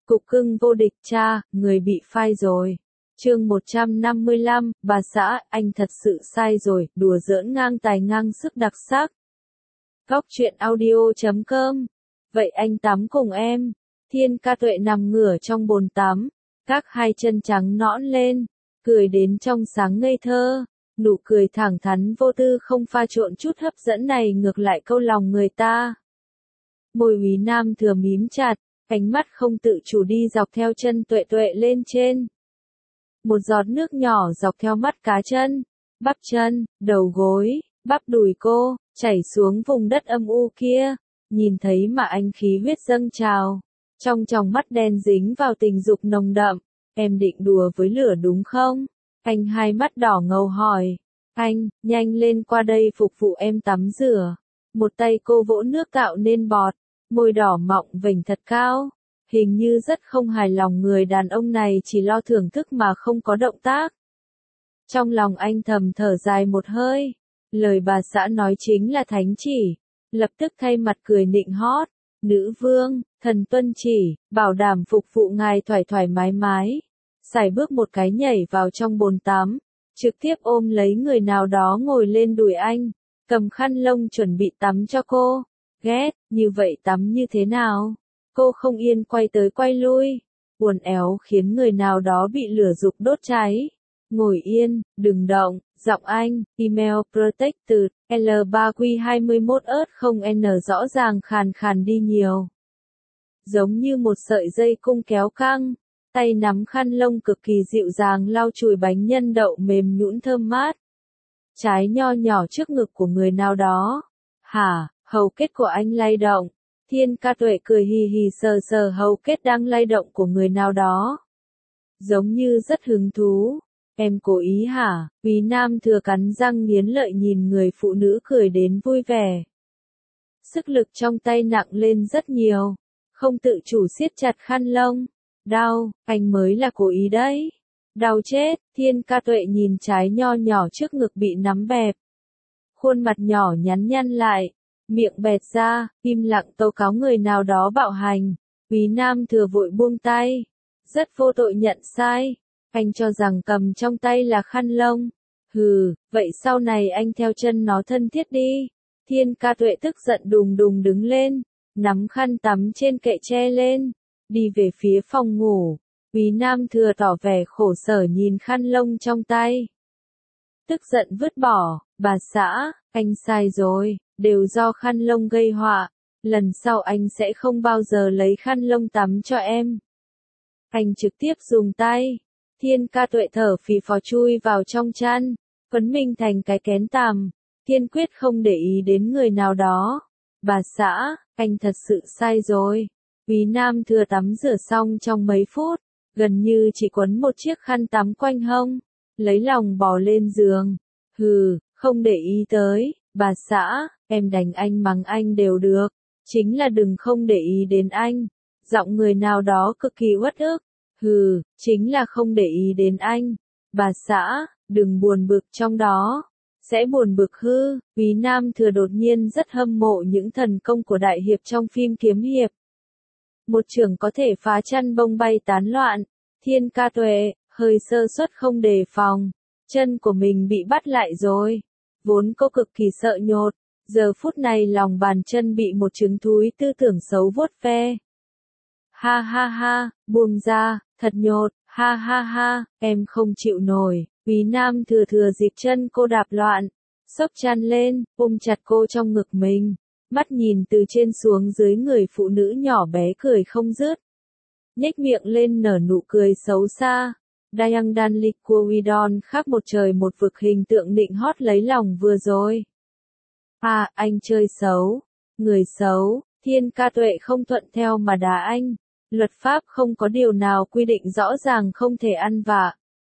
Cục cưng vô địch cha, người bị phai rồi. Chương 155, bà xã, anh thật sự sai rồi, đùa giỡn ngang tài ngang sức đặc sắc. Góc truyện audio.com. Vậy anh tắm cùng em. Thiên Ca Tuệ nằm ngửa trong bồn tắm, các hai chân trắng nõn lên, cười đến trong sáng ngây thơ. Nụ cười thẳng thắn vô tư không pha trộn chút hấp dẫn này ngược lại câu lòng người ta. Môi Úy Nam Thừa mím chặt, ánh mắt không tự chủ đi dọc theo chân Tuệ Tuệ lên trên. Một giọt nước nhỏ dọc theo mắt cá chân, bắp chân, đầu gối, bắp đùi cô, chảy xuống vùng đất âm u kia. Nhìn thấy mà anh khí huyết dâng trào, trong tròng mắt đen dính vào tình dục nồng đậm. Em định đùa với lửa đúng không? Anh hai mắt đỏ ngầu hỏi. Anh, nhanh lên qua đây phục vụ em tắm rửa. Một tay cô vỗ nước tạo nên bọt, môi đỏ mọng vểnh thật cao. Hình như rất không hài lòng người đàn ông này chỉ lo thưởng thức mà không có động tác. Trong lòng anh thầm thở dài một hơi. Lời bà xã nói chính là thánh chỉ. Lập tức thay mặt cười nịnh hót. Nữ vương, thần tuân chỉ, bảo đảm phục vụ ngài thoải thoải mái mái. Sải bước một cái nhảy vào trong bồn tắm, trực tiếp ôm lấy người nào đó ngồi lên đùi anh, cầm khăn lông chuẩn bị tắm cho cô. Ghét, như vậy tắm như thế nào? Cô không yên quay tới quay lui, uốn éo khiến người nào đó bị lửa dục đốt cháy. Ngồi yên, đừng động, giọng anh, email protected, L3Q21 không N rõ ràng khàn khàn đi nhiều. Giống như một sợi dây cung kéo căng, tay nắm khăn lông cực kỳ dịu dàng lau chùi bánh nhân đậu mềm nhũn thơm mát. Trái nho nhỏ trước ngực của người nào đó. Hả, hầu kết của anh lay động. Thiên Ca Tuệ cười hì hì sờ sờ hầu kết đang lay động của người nào đó. Giống như rất hứng thú. Em cố ý hả? Úy Nam Thừa cắn răng nghiến lợi nhìn người phụ nữ cười đến vui vẻ. Sức lực trong tay nặng lên rất nhiều. Không tự chủ siết chặt khăn lông. Đau, anh mới là cố ý đấy. Đau chết, Thiên Ca Tuệ nhìn trái nho nhỏ trước ngực bị nắm bẹp. Khuôn mặt nhỏ nhắn nhăn lại, miệng bẹt ra, im lặng tố cáo người nào đó bạo hành. Úy Nam Thừa vội buông tay, rất vô tội nhận sai. Anh cho rằng cầm trong tay là khăn lông. Hừ, vậy sau này anh theo chân nó thân thiết đi. Thiên Ca Tuệ tức giận đùng đùng đứng lên, nắm khăn tắm trên kệ che lên, đi về phía phòng ngủ. Úy Nam Thừa tỏ vẻ khổ sở nhìn khăn lông trong tay. Tức giận vứt bỏ, bà xã, anh sai rồi, đều do khăn lông gây họa. Lần sau anh sẽ không bao giờ lấy khăn lông tắm cho em. Anh trực tiếp dùng tay. Thiên Ca Tuệ thở phì phò chui vào trong chăn, phấn mình thành cái kén tằm, kiên quyết không để ý đến người nào đó. Bà xã, anh thật sự sai rồi. Úy Nam Thừa tắm rửa xong trong mấy phút, gần như chỉ quấn một chiếc khăn tắm quanh hông, lấy lòng bò lên giường. Hừ, không để ý tới, bà xã, em đánh anh mắng anh đều được, chính là đừng không để ý đến anh. Giọng người nào đó cực kỳ uất ức. Hừ, chính là không để ý đến anh. Bà xã, đừng buồn bực trong đó. Sẽ buồn bực hư. Úy Nam Thừa đột nhiên rất hâm mộ những thần công của đại hiệp trong phim kiếm hiệp. Một chưởng có thể phá chăn bông bay tán loạn. Thiên Ca Tuệ, hơi sơ suất không đề phòng. Chân của mình bị bắt lại rồi. Vốn cô cực kỳ sợ nhột. Giờ phút này lòng bàn chân bị một trứng thúi tư tưởng xấu vuốt ve. Ha ha ha, buông ra, thật nhột, ha ha ha, em không chịu nổi. Úy Nam Thừa thừa dịp chân cô đạp loạn, xốc chăn lên, ôm chặt cô trong ngực mình, mắt nhìn từ trên xuống dưới người phụ nữ nhỏ bé cười không dứt. Nhếch miệng lên nở nụ cười xấu xa. Dayang Danlik Kuwidon khác một trời một vực hình tượng nịnh hót lấy lòng vừa rồi. À, anh chơi xấu, người xấu. Thiên Ca Tuệ không thuận theo mà đá anh. Luật pháp không có điều nào quy định rõ ràng không thể ăn vạ.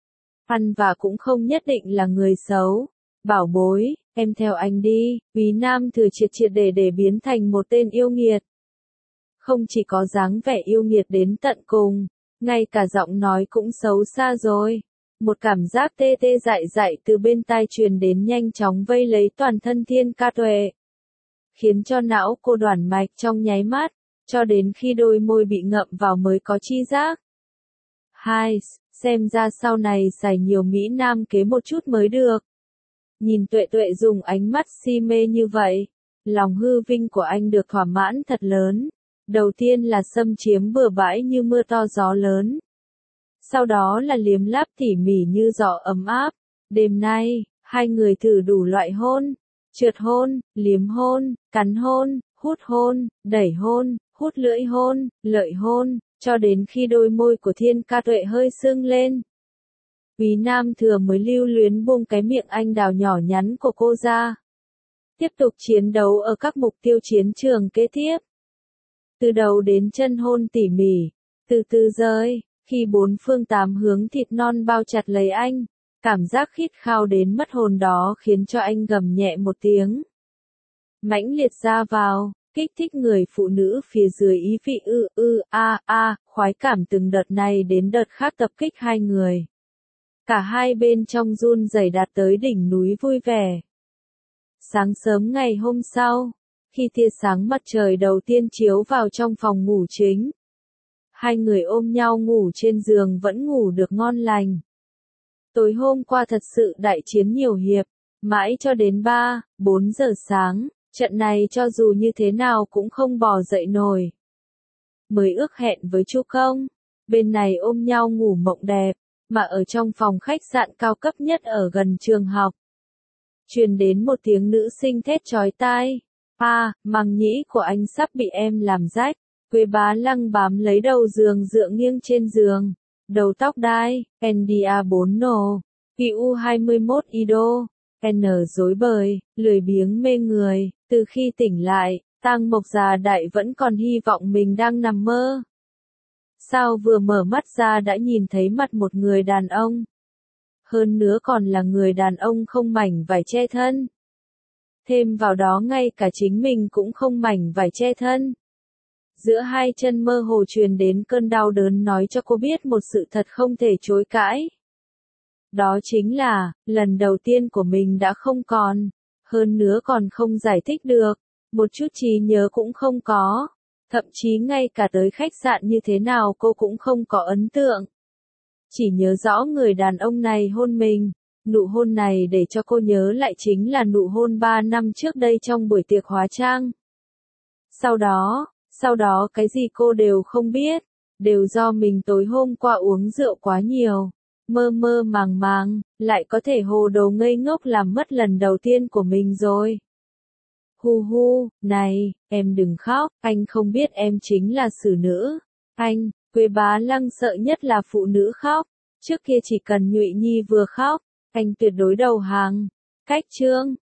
Ăn vạ cũng không nhất định là người xấu. Bảo bối, em theo anh đi. Úy Nam Thừa triệt triệt để biến thành một tên yêu nghiệt. Không chỉ có dáng vẻ yêu nghiệt đến tận cùng, ngay cả giọng nói cũng xấu xa rồi. Một cảm giác tê tê dại dại từ bên tai truyền đến nhanh chóng vây lấy toàn thân Thiên Ca Tuệ, khiến cho não cô đoản mạch trong nháy mắt. cho đến khi đôi môi bị ngậm vào mới có chi giác. 2. Xem ra sau này xài nhiều Mỹ Nam kế một chút mới được. Nhìn Tuệ Tuệ dùng ánh mắt si mê như vậy, lòng hư vinh của anh được thỏa mãn thật lớn. Đầu tiên là xâm chiếm bừa bãi như mưa to gió lớn. Sau đó là liếm láp tỉ mỉ như gió ấm áp. Đêm nay, hai người thử đủ loại hôn, trượt hôn, liếm hôn, cắn hôn, hút hôn, đẩy hôn, hút lưỡi hôn, lợi hôn, cho đến khi đôi môi của Thiên Ca Tuệ hơi sưng lên. Quý Nam Thừa mới lưu luyến buông cái miệng anh đào nhỏ nhắn của cô ra. Tiếp tục chiến đấu ở các mục tiêu chiến trường kế tiếp. Từ đầu đến chân hôn tỉ mỉ, từ từ rơi, khi bốn phương tám hướng thịt non bao chặt lấy anh, cảm giác khít khao đến mất hồn đó khiến cho anh gầm nhẹ một tiếng. Mãnh liệt ra vào, kích thích người phụ nữ phía dưới ý vị khoái cảm từng đợt này đến đợt khác tập kích hai người. Cả hai bên trong run rẩy đạt tới đỉnh núi vui vẻ. Sáng sớm ngày hôm sau, khi tia sáng mặt trời đầu tiên chiếu vào trong phòng ngủ chính, hai người ôm nhau ngủ trên giường vẫn ngủ được ngon lành. Tối hôm qua thật sự đại chiến nhiều hiệp, mãi cho đến 3-4 giờ sáng, trận này cho dù như thế nào cũng không bò dậy nổi. Mới ước hẹn với Chu Công, bên này ôm nhau ngủ mộng đẹp, mà ở trong phòng khách sạn cao cấp nhất ở gần trường học. Truyền đến một tiếng nữ sinh thét chói tai. Màng nhĩ của anh sắp bị em làm rách. Quế Bá Lăng bám lấy đầu giường dựa nghiêng trên giường. Đầu tóc đai, NDA4 nổ, PU21 Ido, N rối bời, lười biếng mê người. Từ khi tỉnh lại, Tang Mộc già đại vẫn còn hy vọng mình đang nằm mơ. Sao vừa mở mắt ra đã nhìn thấy mặt một người đàn ông. Hơn nữa còn là người đàn ông không mảnh vải che thân. Thêm vào đó ngay cả chính mình cũng không mảnh vải che thân. Giữa hai chân mơ hồ truyền đến cơn đau đớn nói cho cô biết một sự thật không thể chối cãi. Đó chính là, lần đầu tiên của mình đã không còn. Hơn nữa còn không giải thích được. Một chút trí nhớ cũng không có. Thậm chí ngay cả tới khách sạn như thế nào cô cũng không có ấn tượng. Chỉ nhớ rõ người đàn ông này hôn mình. Nụ hôn này để cho cô nhớ lại chính là nụ hôn 3 năm trước đây trong buổi tiệc hóa trang. Sau đó cái gì cô đều không biết. Đều do mình tối hôm qua uống rượu quá nhiều. Mơ mơ màng màng, lại có thể hồ đồ ngây ngốc làm mất lần đầu tiên của mình rồi. Hu, này, em đừng khóc, anh không biết em chính là xử nữ. Anh, Quế Bá Lăng sợ nhất là phụ nữ khóc. Trước kia chỉ cần Nhụy Nhi vừa khóc, anh tuyệt đối đầu hàng. Cách chương